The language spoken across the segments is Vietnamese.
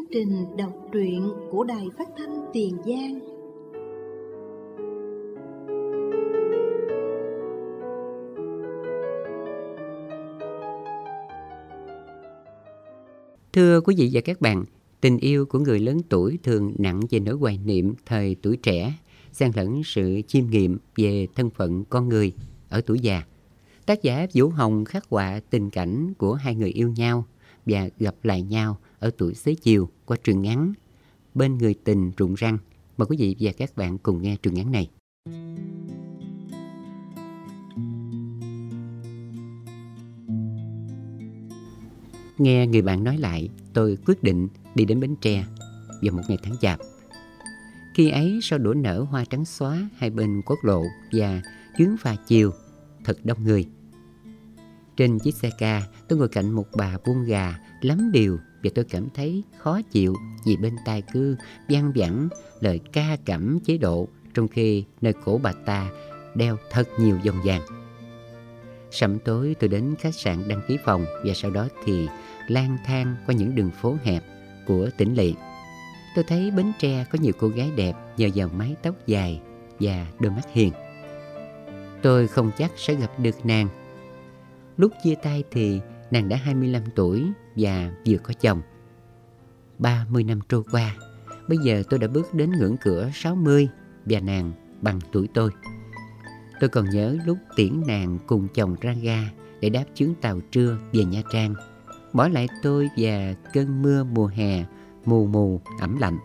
trình đọc truyện của Đài Phát thanh Tiền Giang. Thưa quý vị và các bạn, tình yêu của người lớn tuổi thường nặng về nỗi hoài niệm thời tuổi trẻ, xen lẫn sự chiêm nghiệm về thân phận con người ở tuổi già. Tác giả Vũ Hồng khắc họa tình cảnh của hai người yêu nhau và gặp lại nhau ở tuổi xế chiều qua truyện ngắn Bên người tình rụng răng. Mời quý vị và các bạn cùng nghe truyện ngắn này. Nghe người bạn nói lại, tôi quyết định đi đến Bến Tre vào một ngày tháng Chạp. Khi ấy sau đổ nở hoa trắng xóa hai bên quốc lộ và chuyến phà chiều thật đông người. Trên chiếc xe ca, tôi ngồi cạnh một bà buôn gà lắm điều và tôi cảm thấy khó chịu vì bên tai cứ văng vẳng lời ca cẩm chế độ, trong khi nơi cổ bà ta đeo thật nhiều vòng vàng. Sẩm tối tôi đến khách sạn đăng ký phòng và sau đó thì lang thang qua những đường phố hẹp của tỉnh lỵ. Tôi thấy Bến Tre có nhiều cô gái đẹp nhờ vào mái tóc dài và đôi mắt hiền. Tôi không chắc sẽ gặp được nàng. Lúc chia tay thì nàng đã 25 tuổi và vừa có chồng. 30 năm trôi qua, bây giờ tôi đã bước đến ngưỡng cửa 60 và nàng bằng tuổi tôi. Tôi còn nhớ lúc tiễn nàng cùng chồng ra ga để đáp chuyến tàu trưa về Nha Trang, bỏ lại tôi và cơn mưa mùa hè mù mù ẩm lạnh.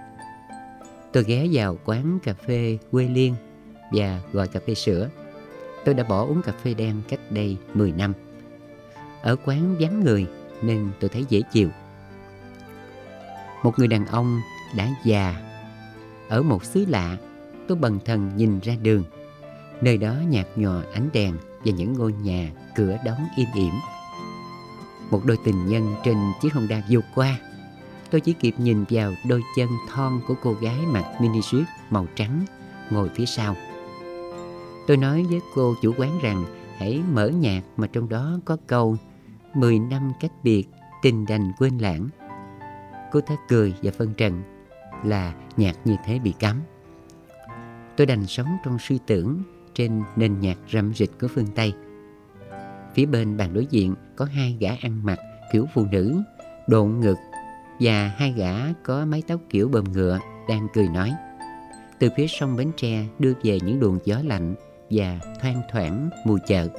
Tôi ghé vào quán cà phê Quê Liên và gọi cà phê sữa. Tôi đã bỏ uống cà phê đen cách đây 10 năm. Ở quán vắng người nên tôi thấy dễ chịu. Một người đàn ông đã già ở một xứ lạ, tôi bần thần nhìn ra đường. Nơi đó nhạt nhòa ánh đèn và những ngôi nhà cửa đóng im ỉm. Một đôi tình nhân trên chiếc Honda vụt qua. Tôi chỉ kịp nhìn vào đôi chân thon của cô gái mặc mini suit màu trắng ngồi phía sau. Tôi nói với cô chủ quán rằng hãy mở nhạc mà trong đó có câu 10 năm cách biệt, tình đành quên lãng. Cô ta cười và phân trần là nhạc như thế bị cấm. Tôi đành sống trong suy tưởng trên nền nhạc rậm rịch của phương Tây. Phía bên bàn đối diện có hai gã ăn mặc kiểu phụ nữ, độn ngực, và hai gã có mái tóc kiểu bờm ngựa đang cười nói. Từ phía sông Bến Tre đưa về những luồng gió lạnh và thoang thoảng mùi chợ.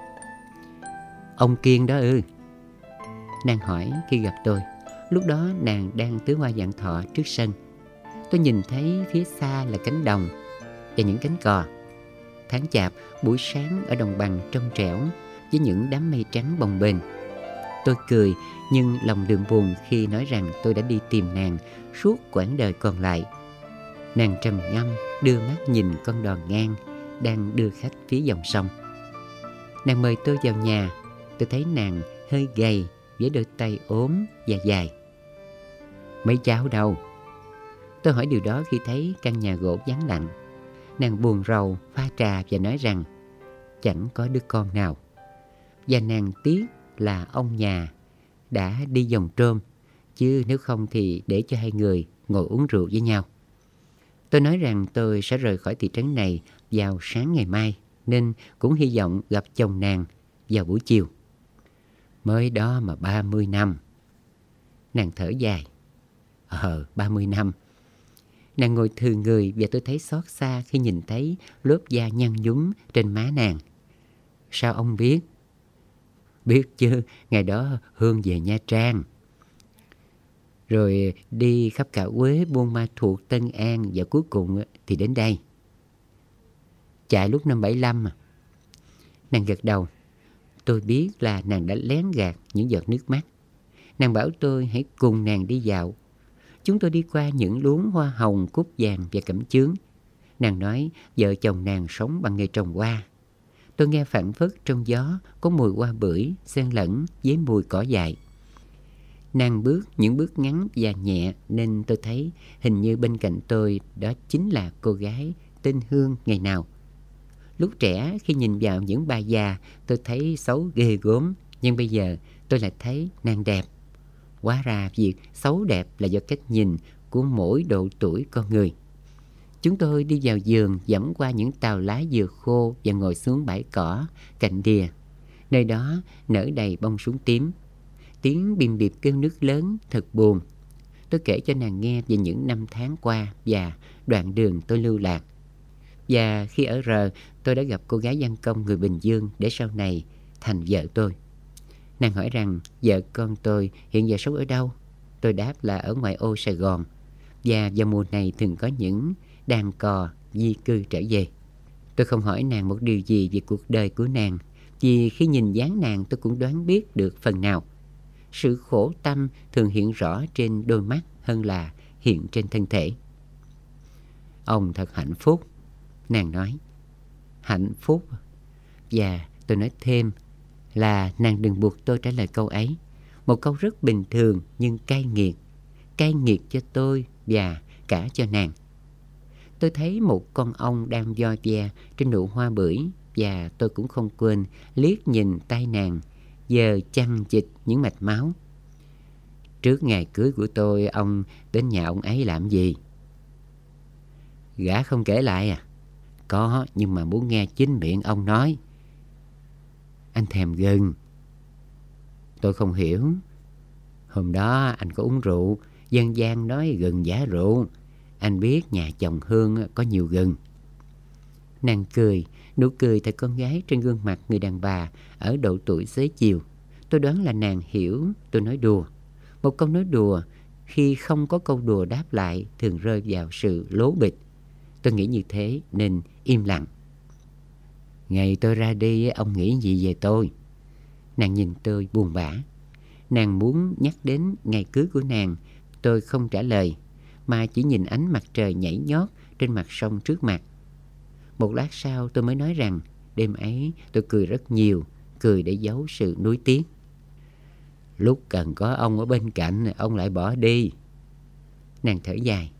Ông Kiên đó ư? Nàng hỏi khi gặp tôi. Lúc đó nàng đang tưới hoa vạn thọ trước sân. Tôi nhìn thấy phía xa là cánh đồng và những cánh cò. Tháng Chạp, buổi sáng ở đồng bằng trong trẻo với những đám mây trắng bồng bềnh. Tôi cười nhưng lòng đượm buồn khi nói rằng tôi đã đi tìm nàng suốt quãng đời còn lại. Nàng trầm ngâm đưa mắt nhìn con đò ngang đang đưa khách phía dòng sông. Nàng mời tôi vào nhà. Tôi thấy nàng hơi gầy với đôi tay ốm và dài. Mấy cháu đâu? Tôi hỏi điều đó khi thấy căn nhà gỗ vắng lặng. Nàng buồn rầu pha trà và nói rằng chẳng có đứa con nào. Và nàng tiếc là ông nhà đã đi vòng trôm, chứ nếu không thì để cho hai người ngồi uống rượu với nhau. Tôi nói rằng tôi sẽ rời khỏi thị trấn này vào sáng ngày mai, nên cũng hy vọng gặp chồng nàng vào buổi chiều. Mới đó mà 30 năm. Nàng thở dài. 30 năm. Nàng ngồi thừ người và tôi thấy xót xa khi nhìn thấy lớp da nhăn nhúm trên má nàng. Sao ông biết? Biết chứ, ngày đó Hương về Nha Trang. Rồi đi khắp cả Quế, Buôn Ma Thuột, Tân An và cuối cùng thì đến đây. Chạy lúc năm 75 mà. Nàng gật đầu. Tôi biết là nàng đã lén gạt những giọt nước mắt. Nàng bảo tôi hãy cùng nàng đi dạo. Chúng tôi đi qua những luống hoa hồng, cúc vàng và cẩm chướng. Nàng nói vợ chồng nàng sống bằng nghề trồng hoa. Tôi nghe phảng phất trong gió có mùi hoa bưởi xen lẫn với mùi cỏ dại. Nàng bước những bước ngắn và nhẹ nên tôi thấy hình như bên cạnh tôi đó chính là cô gái tên Hương ngày nào. Lúc trẻ khi nhìn vào những bà già tôi thấy xấu ghê gớm, nhưng bây giờ tôi lại thấy nàng đẹp. Hóa ra việc xấu đẹp là do cách nhìn của mỗi độ tuổi con người. Chúng tôi đi vào vườn, dẫm qua những tàu lá dừa khô và ngồi xuống bãi cỏ cạnh đìa. Nơi đó nở đầy bông súng tím. Tiếng bìm bịp kêu nước lớn thật buồn. Tôi kể cho nàng nghe về những năm tháng qua và đoạn đường tôi lưu lạc. Và khi ở R, tôi đã gặp cô gái văn công người Bình Dương để sau này thành vợ tôi. Nàng hỏi rằng vợ con tôi hiện giờ sống ở đâu. Tôi đáp là ở ngoại ô Sài Gòn. Và vào mùa này thường có những đàn cò di cư trở về. Tôi không hỏi nàng một điều gì về cuộc đời của nàng, vì khi nhìn dáng nàng tôi cũng đoán biết được phần nào. Sự khổ tâm thường hiện rõ trên đôi mắt hơn là hiện trên thân thể. Ông thật hạnh phúc, nàng nói. Hạnh phúc? Và tôi nói thêm là nàng đừng buộc tôi trả lời câu ấy. Một câu rất bình thường nhưng cay nghiệt. Cay nghiệt cho tôi và cả cho nàng. Tôi thấy một con ong đang vo ve trên nụ hoa bưởi, và tôi cũng không quên liếc nhìn tay nàng giờ chằng chịt những mạch máu. Trước ngày cưới của tôi, ông đến nhà ông ấy làm gì? Gã không kể lại à? Có, nhưng mà muốn nghe chính miệng ông nói. Anh thèm gừng. Tôi không hiểu. Hôm đó anh có uống rượu, dân gian nói gừng giả rượu. Anh biết nhà chồng Hương có nhiều gừng. Nàng cười, nụ cười thật con gái trên gương mặt người đàn bà ở độ tuổi xế chiều. Tôi đoán là nàng hiểu tôi nói đùa. Một câu nói đùa khi không có câu đùa đáp lại thường rơi vào sự lố bịch. Tôi nghĩ như thế nên im lặng. Ngày tôi ra đi, ông nghĩ gì về tôi? Nàng nhìn tôi buồn bã. Nàng muốn nhắc đến ngày cưới của nàng. Tôi không trả lời, mà chỉ nhìn ánh mặt trời nhảy nhót trên mặt sông trước mặt. Một lát sau tôi mới nói rằng đêm ấy tôi cười rất nhiều, cười để giấu sự nuối tiếc. Lúc cần có ông ở bên cạnh, ông lại bỏ đi. Nàng thở dài.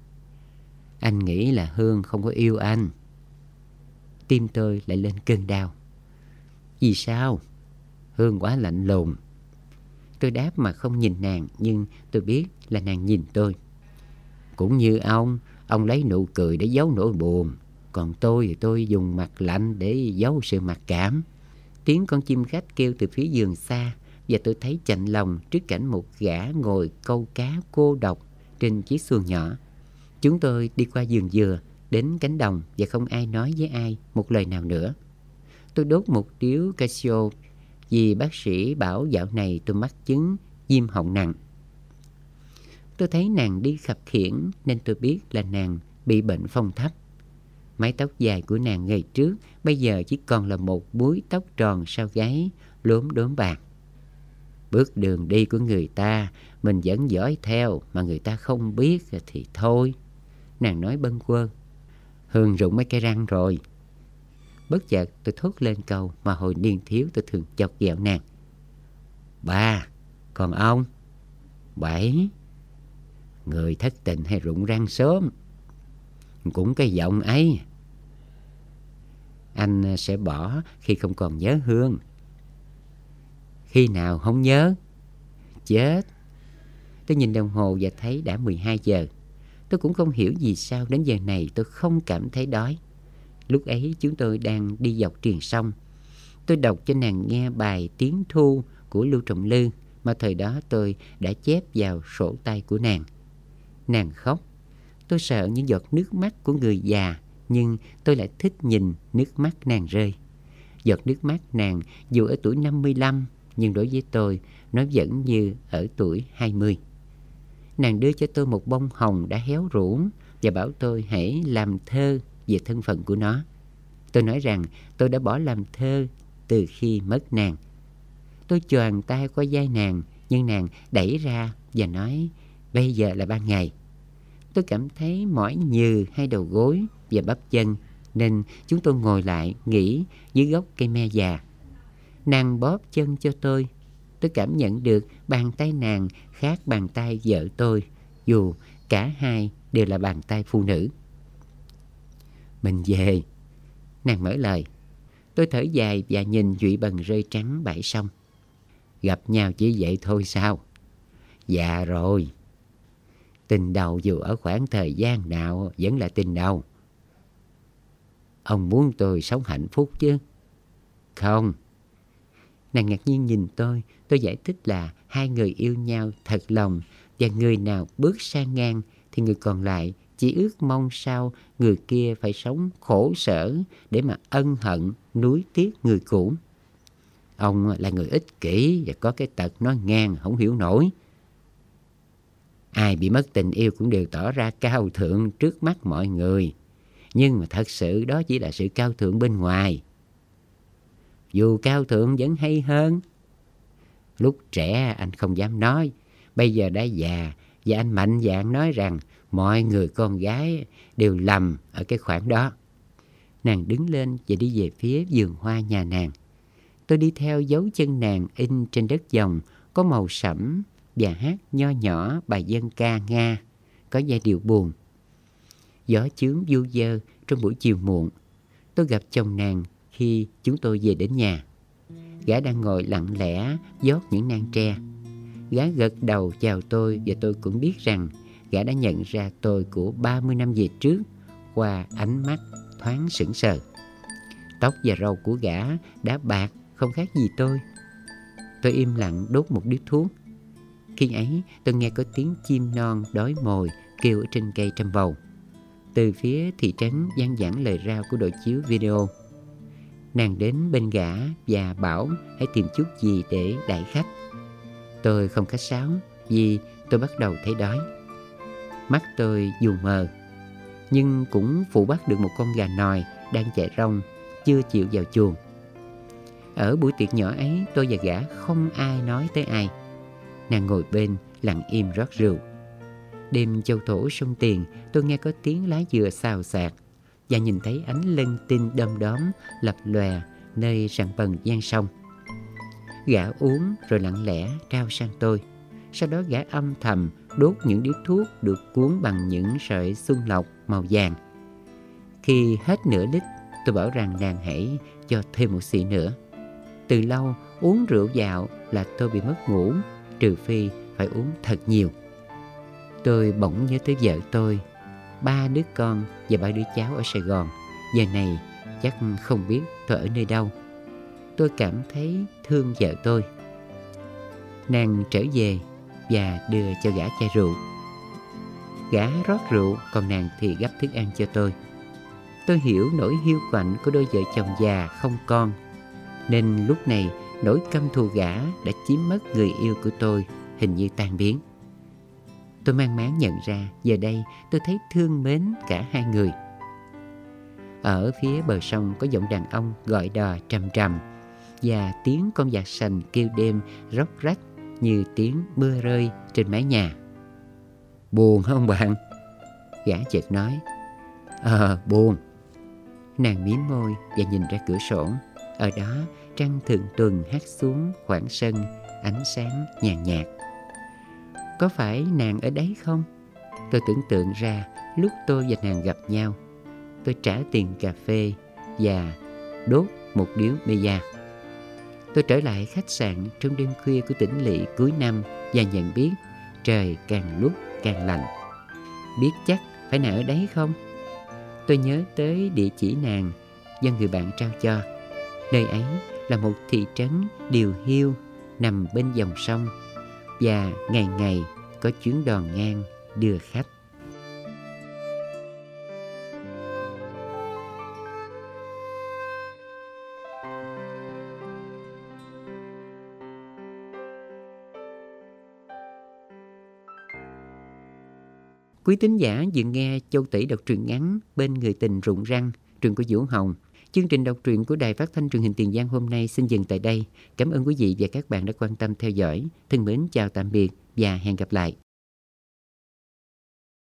Anh nghĩ là Hương không có yêu anh. Tim tôi lại lên cơn đau. Vì sao? Hương quá lạnh lùng. Tôi đáp mà không nhìn nàng, nhưng tôi biết là nàng nhìn tôi. Cũng như ông lấy nụ cười để giấu nỗi buồn. Còn tôi thì tôi dùng mặt lạnh để giấu sự mặc cảm. Tiếng con chim khách kêu từ phía vườn xa, và tôi thấy chạnh lòng trước cảnh một gã ngồi câu cá cô độc trên chiếc xuồng nhỏ. Chúng tôi đi qua vườn dừa, đến cánh đồng, và không ai nói với ai một lời nào nữa. Tôi đốt một điếu Casio vì bác sĩ bảo dạo này tôi mắc chứng viêm họng nặng. Tôi thấy nàng đi khập khiễng nên tôi biết là nàng bị bệnh phong thấp. Mái tóc dài của nàng ngày trước bây giờ chỉ còn là một búi tóc tròn sau gáy, lốm đốm bạc. Bước đường đi của người ta mình vẫn dõi theo, mà người ta không biết thì thôi. Nàng nói bâng quơ. Hương rụng mấy cái răng rồi. Bất chợt tôi thốt lên câu mà hồi niên thiếu tôi thường chọc ghẹo nàng. 3, còn ông? 7. Người thất tình hay rụng răng sớm? Cũng cái giọng ấy. Anh sẽ bỏ khi không còn nhớ Hương. Khi nào không nhớ? Chết. Tôi nhìn đồng hồ và thấy đã 12 giờ. Tôi cũng không hiểu vì sao đến giờ này tôi không cảm thấy đói. Lúc ấy chúng tôi đang đi dọc triền sông. Tôi đọc cho nàng nghe bài Tiếng Thu của Lưu Trọng Lư mà thời đó tôi đã chép vào sổ tay của nàng. Nàng khóc. Tôi sợ những giọt nước mắt của người già, nhưng tôi lại thích nhìn nước mắt nàng rơi. Giọt nước mắt nàng dù ở tuổi 55, nhưng đối với tôi nó vẫn như ở tuổi 20. Nàng đưa cho tôi một bông hồng đã héo rũ và bảo tôi hãy làm thơ về thân phận của nó. Tôi nói rằng tôi đã bỏ làm thơ từ khi mất nàng. Tôi choàng tay qua vai nàng, nhưng nàng đẩy ra và nói bây giờ là ban ngày. Tôi cảm thấy mỏi nhừ hai đầu gối và bắp chân, nên chúng tôi ngồi lại nghỉ dưới gốc cây me già. Nàng bóp chân cho tôi. Tôi cảm nhận được bàn tay nàng khác bàn tay vợ tôi, dù cả hai đều là bàn tay phụ nữ. Mình về. Nàng mở lời. Tôi thở dài và nhìn dụi bần rơi trắng bãi sông. Gặp nhau chỉ vậy thôi sao? Già rồi. Tình đầu dù ở khoảng thời gian nào vẫn là tình đầu. Ông muốn tôi sống hạnh phúc chứ? Không. Nàng ngạc nhiên nhìn tôi giải thích là hai người yêu nhau thật lòng, và người nào bước sang ngang thì người còn lại chỉ ước mong sao người kia phải sống khổ sở để mà ân hận nuối tiếc người cũ. Ông là người ích kỷ và có cái tật nói ngang không hiểu nổi. Ai bị mất tình yêu cũng đều tỏ ra cao thượng trước mắt mọi người, nhưng mà thật sự đó chỉ là sự cao thượng bên ngoài. Dù cao thượng vẫn hay hơn. Lúc trẻ anh không dám nói, bây giờ đã già và anh mạnh dạn nói rằng mọi người con gái đều lầm ở cái khoảng đó. Nàng đứng lên và đi về phía vườn hoa nhà nàng. Tôi đi theo dấu chân nàng in trên đất dòng có màu sẫm và hát nho nhỏ bài dân ca Nga có giai điệu buồn. Gió chướng du dơ trong buổi chiều muộn. Tôi gặp chồng nàng khi chúng tôi về đến nhà. Gã đang ngồi lặng lẽ dốt những nang tre. Gã gật đầu chào tôi và tôi cũng biết rằng gã đã nhận ra tôi của 30 năm về trước qua ánh mắt thoáng sững sờ. Tóc và râu của gã đã bạc không khác gì tôi. Tôi im lặng đốt một điếu thuốc. Khi ấy tôi nghe có tiếng chim non đói mồi kêu ở trên cây trăm bầu. Từ phía thị trấn vang vẳng lời rao của đội chiếu video. Nàng đến bên gã và bảo hãy tìm chút gì để đãi khách. Tôi không khách sáo vì tôi bắt đầu thấy đói. Mắt tôi dù mờ nhưng cũng phụ bắt được một con gà nòi đang chạy rong chưa chịu vào chuồng. Ở buổi tiệc nhỏ ấy tôi và gã không ai nói tới ai. Nàng ngồi bên lặng im rót rượu. Đêm châu thổ sông Tiền, tôi nghe có tiếng lá dừa xào xạc và nhìn thấy ánh lân tinh đom đóm lập lòe nơi rặng bần gian sông. Gã uống rồi lặng lẽ trao sang tôi. Sau đó gã âm thầm đốt những điếu thuốc được cuốn bằng những sợi xuân lộc màu vàng. Khi hết nửa lít, tôi bảo rằng nàng hãy cho thêm một xị nữa. Từ lâu uống rượu vào là tôi bị mất ngủ, trừ phi phải uống thật nhiều. Tôi bỗng nhớ tới vợ tôi, 3 đứa con và 3 đứa cháu ở Sài Gòn. Giờ này chắc không biết tôi ở nơi đâu. Tôi cảm thấy thương vợ tôi. Nàng trở về và đưa cho gã chai rượu. Gã rót rượu, còn nàng thì gắp thức ăn cho tôi. Tôi hiểu nỗi hiu quạnh của đôi vợ chồng già không con, nên lúc này nỗi căm thù gã đã chiếm mất người yêu của tôi hình như tan biến. Tôi mang máng nhận ra giờ đây tôi thấy thương mến cả hai người. Ở phía bờ sông có giọng đàn ông gọi đò trầm trầm và tiếng con vạc sành kêu đêm róc rách như tiếng mưa rơi trên mái nhà. Buồn không bạn? Gã chợt nói. Buồn. Nàng mím môi và nhìn ra cửa sổ. Ở đó trăng thượng tuần hắt xuống khoảng sân, ánh sáng nhàn nhạt. Có phải nàng ở đấy không? Tôi tưởng tượng ra lúc tôi và nàng gặp nhau. Tôi trả tiền cà phê và đốt một điếu mê-gia. Tôi trở lại khách sạn trong đêm khuya của tỉnh lỵ cuối năm và nhận biết trời càng lúc càng lạnh. Biết chắc phải nàng ở đấy không? Tôi nhớ tới địa chỉ nàng do người bạn trao cho. Nơi ấy là một thị trấn điều hiu nằm bên dòng sông và ngày ngày có chuyến đò ngang đưa khách. Quý tín giả vừa nghe Châu Tỷ đọc truyện ngắn Bên Người Tình Rụng Răng, truyện của Vũ Hồng. Chương trình đọc truyện của Đài Phát thanh Truyền hình Tiền Giang hôm nay xin dừng tại đây. Cảm ơn quý vị và các bạn đã quan tâm theo dõi. Thân mến chào tạm biệt và hẹn gặp lại.